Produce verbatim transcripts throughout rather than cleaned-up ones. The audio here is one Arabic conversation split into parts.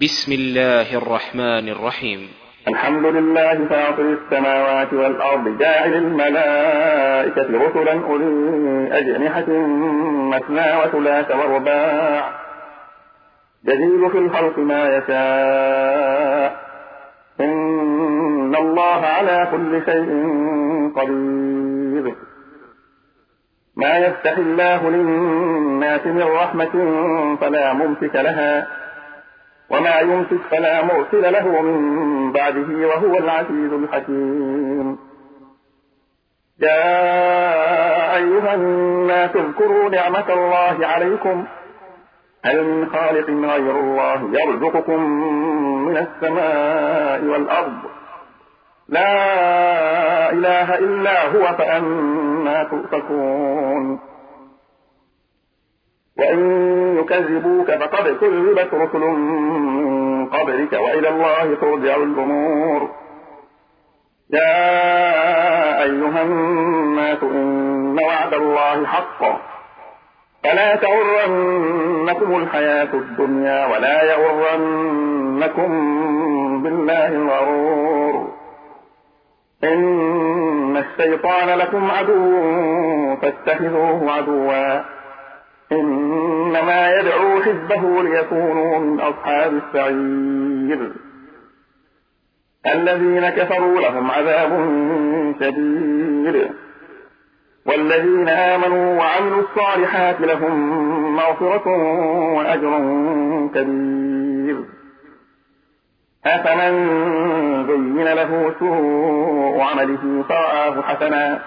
بسم الله الرحمن الرحيم. الحمد لله فاطر السماوات والأرض جاعل الملائكة رسلا أولي أجنحة مثنى وثلاث ورباع يزيد في الخلق ما يشاء إن الله على كل شيء قدير. ما يفتح الله للناس من رحمة فلا ممسك لها وما يمسك فلا مرسل له من بعده وهو العزيز الحكيم. يا أيها الناس اذكروا نعمة الله عليكم هل من خالق غير الله يرزقكم من السماء والأرض لا إله إلا هو فأنى تؤفكون. وإن يكذبوك فقد كذبت رسل من قبلك وإلى الله ترجع الأمور. يا أيها الناس إن وعد الله حق فلا تغرنكم الحياة الدنيا ولا يغرنكم بالله الغرور. إن الشيطان لكم عدو فاتخذوه عدوا إنما يدعو حزبه ليكونوا من أصحاب السعير. الذين كفروا لهم عذاب شديد والذين آمنوا وعملوا الصالحات لهم مغفرة وأجر كبير. أفمن زين له سوء عمله فرآه حسنا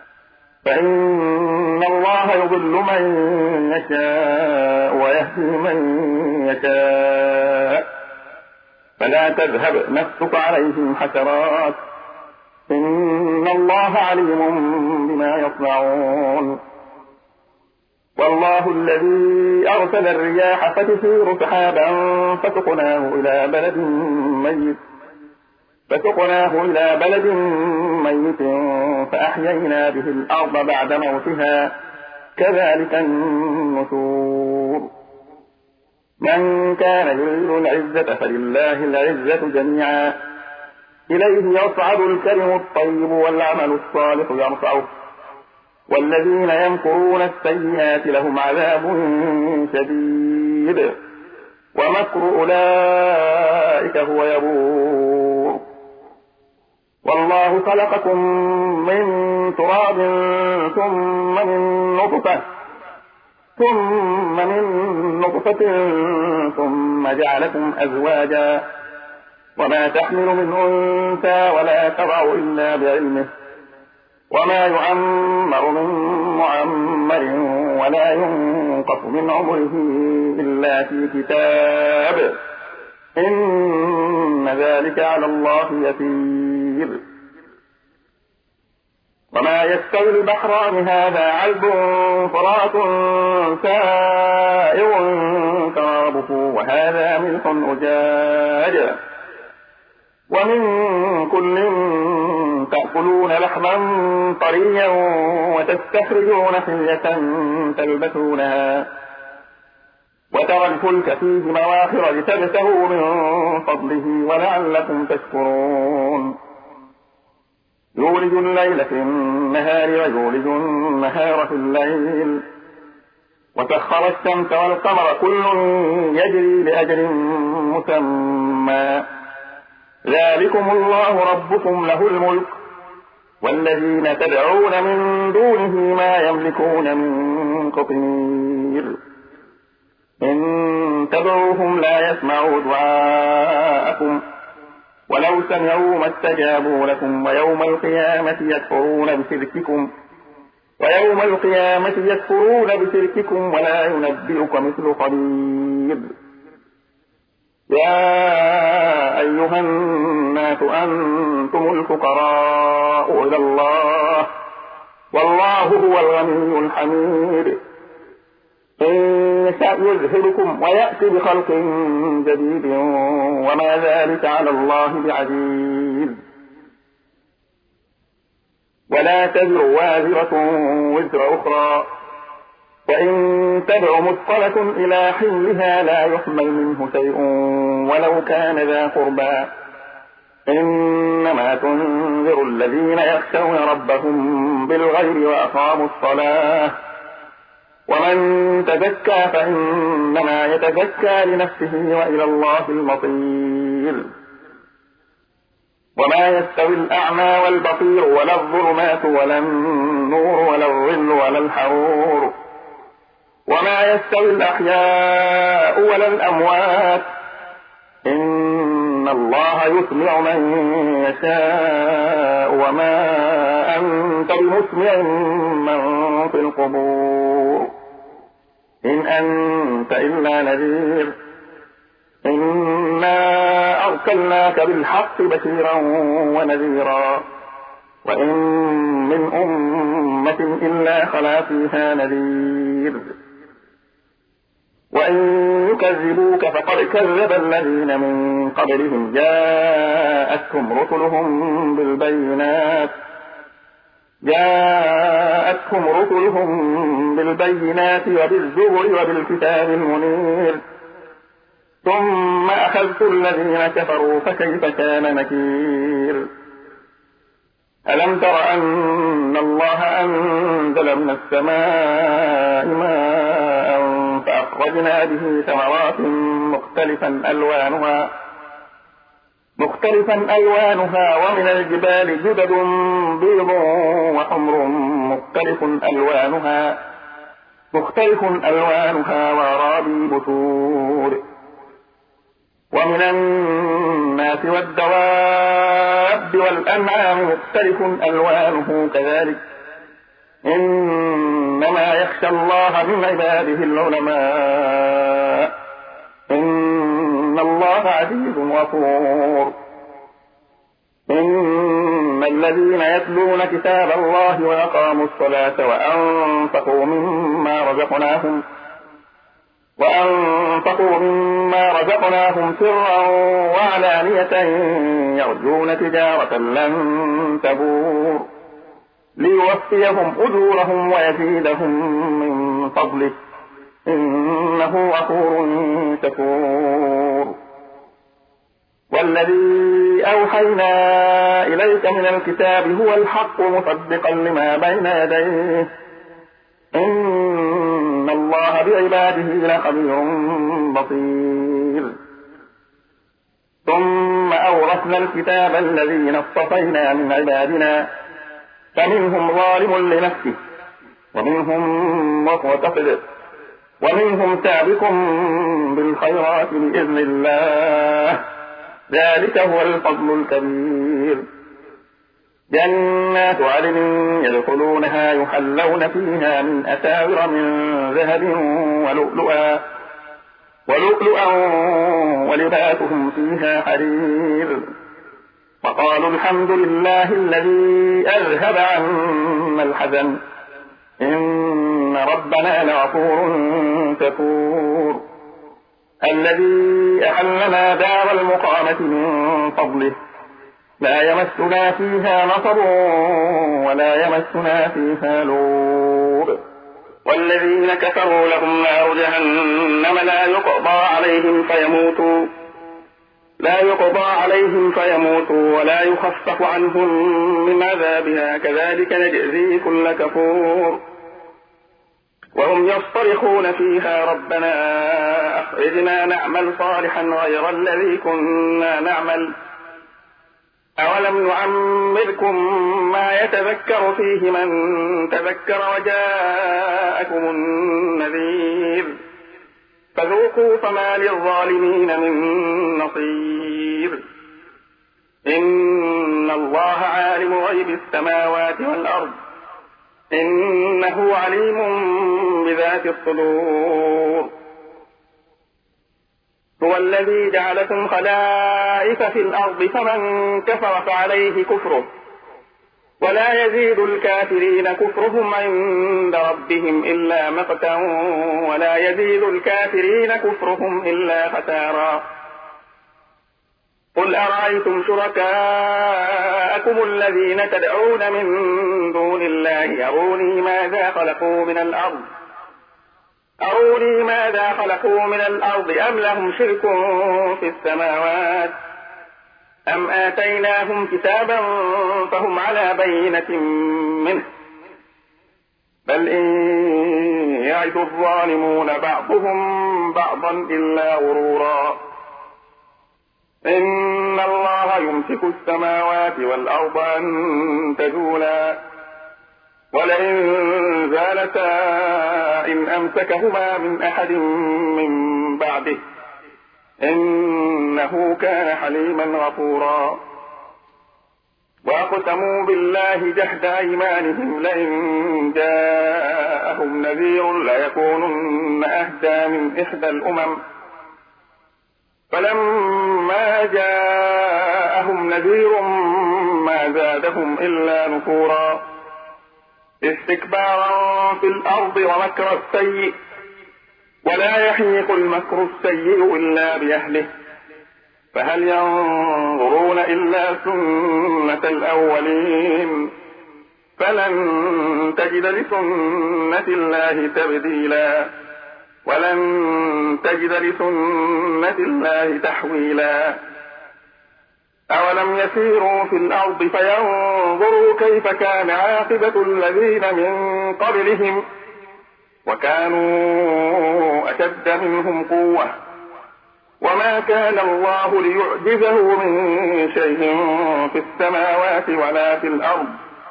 فإن الله يضل من يشاء ويهدي من يشاء فلا تذهب نفسك عليهم حسرات إن الله عليم بما يصنعون. والله الذي أرسل الرياح فتثير سحابا فسقناه إلى بلد ميت فسقناه إلى بلد ميت فأحيينا به الأرض بعد موتها كذلك النشور. من كان يريد العزة فلله العزة جميعا إليه يصعد الكلم الطيب والعمل الصالح يرفعه والذين يمكرون السيئات لهم عذاب شديد ومكر أولئك هو يبور. والله خلقكم من تراب ثم من نطفة ثم من نطفة ثم جعلكم أزواجا وما تحمل من أنثى ولا تضع إلا بعلمه وما يعمر من معمر ولا ينقص من عمره إلا في كتاب إن ذلك على الله يسير. وما يستوي البحران هذا عذب فرات سائغ شرابه وهذا ملح أجاج ومن كل تأكلون لحما طريا وتستخرجون حلية تلبسونها وترى الفلك فيه مواخر لتبتغوا من فضله ولعلكم تشكرون. يولج الليل في النهار ويولج النهار في الليل وسخر الشمس والقمر كل يجري لأجل مسمى ذلكم الله ربكم له الملك والذين تدعون من دونه ما يملكون من قطمير. إن تدعوهم لا يسمعوا دعاءكم ولو سمعوا ما استجابوا لكم ويوم القيامة يكفرون بشرككم ويوم القيامة يكفرون بشرككم ولا ينبئك مثل خبير. يا أيها الناس أنتم الفقراء إلى الله والله هو الغني الحميد. إن يشاء يذهبكم ويأتي بخلق جديد وما ذلك على الله بعزيز. ولا تزر وازرة وزر أخرى وإن تدع مثقلة إلى حملها لا يحمل منه شيء ولو كان ذا قربى إنما تنذر الذين يخشون ربهم بالغيب وأقاموا الصلاة ومن تزكى فإنما يتزكى لنفسه وإلى الله المصير وما يستوي الأعمى والبصير ولا الظلمات ولا النور ولا الظل ولا الحرور وما يستوي الأحياء ولا الأموات إن الله يسمع من يشاء وما أنت بمسمع من في القبور إن أنت إلا نذير إنا أرسلناك بالحق بشيرا ونذيرا وإن من أمة إلا خلا فيها نذير وإن يكذبوك فقد كذب الذين من قبلهم جاءتهم رسلهم بالبينات جاءتهم رسلهم بالبينات وبالزبر وبالكتاب المنير ثم أخذت الذين كفروا فكيف كان نكير ألم تر أن الله أنزل من السماء ماء فأخرجنا به ثمرات مختلفا ألوانها مختلفا ألوانها ومن الجبال جدد بيض وحمر مختلف ألوانها مختلف ألوانها وغرابيب سود ومن الناس والدواب والأنعام مختلف ألوانه كذلك إنما يخشى الله من عباده العلماء إن الله عزيز غفور إن الذين يتلون كتاب الله وأقاموا الصلاة وأنفقوا مما رزقناهم وأنفقوا مما رزقناهم سرا وعلانية يرجون تجارة لن تبور ليوفيهم أجورهم ويزيدهم من فضله إنه غفور شكور والذي أوحينا إليك من الكتاب هو الحق مصدقا لما بين يديه إن الله بعباده لخبير بصير ثم أورثنا الكتاب الذين اصطفينا من عبادنا فمنهم ظالم لنفسه ومنهم مقتصد ومنهم سابق بالخيرات بإذن الله ذلك هو الفضل الكبير جنات عدن يدخلونها يحلون فيها من أساور من ذهب ولؤلؤا ولؤلؤا ولباسهم فيها حرير وقالوا الحمد لله الذي أذهب عنا الحزن إن ربنا لغفور شكور الذي أحلنا دار المقامة من فضله لا يمسنا فيها نصب ولا يمسنا فيها لوب والذين كفروا لهم نار جهنم لا يقضى عليهم فيموتوا لا يقضى عليهم فيموتوا ولا يخفف عنهم من عذابها كذلك نجزي كل كفور وهم يصطرخون فيها ربنا أخرجنا نعمل صالحا غير الذي كنا نعمل أولم نعمركم ما يتذكر فيه من تذكر وجاءكم النذير فذوقوا فما للظالمين من نصير إن الله عالم غيب السماوات والأرض إنه عليم بذات الصدور هو الذي جعلكم خلائف في الأرض فمن كفر فعليه كفره ولا يزيد الكافرين كفرهم عند ربهم إلا مقتا ولا يزيد الكافرين كفرهم إلا خسارا قل أرأيتم شركاءكم الذين تدعون من دون الله أروني ماذا خلقوا من الأرض أروني ماذا خلقوا من الأرض أم لهم شرك في السماوات أم آتيناهم كتابا فهم على بينة منه بل إن يعد الظالمون بعضهم بعضا إلا غرورا إن الله يمسك السماوات والأرض أن تزولا ولئن زالتا إن أمسكهما من أحد من بعده إنه كان حليما غفورا وأقسموا بالله جهد أيمانهم لئن جاءهم نذير ليكونن أهدى من إحدى الأمم فلما جاءهم نذير ما زادهم إلا نفورا استكبارا في الأرض ومكر السيء ولا يحيق المكر السيء إلا بأهله فهل ينظرون إلا سنة الأولين فلن تجد لسنة الله تبديلا ولن تجد لسنة الله تحويلا أولم يسيروا في الأرض فينظروا كيف كان عاقبة الذين من قبلهم وكانوا أشد منهم قوة وما كان الله ليعجزه من شيء في السماوات ولا في الأرض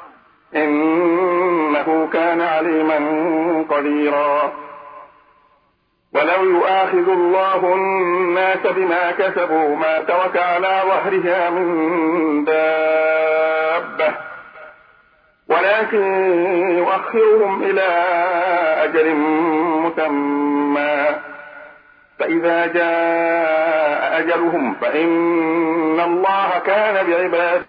إنه كان عليما قديرا ولو يؤاخذ الله الناس بما كسبوا ما ترك على ظهرها من دابة ولكن يؤخرهم إلى أجل مسمى فإذا جاء أجلهم فإن الله كان بعباده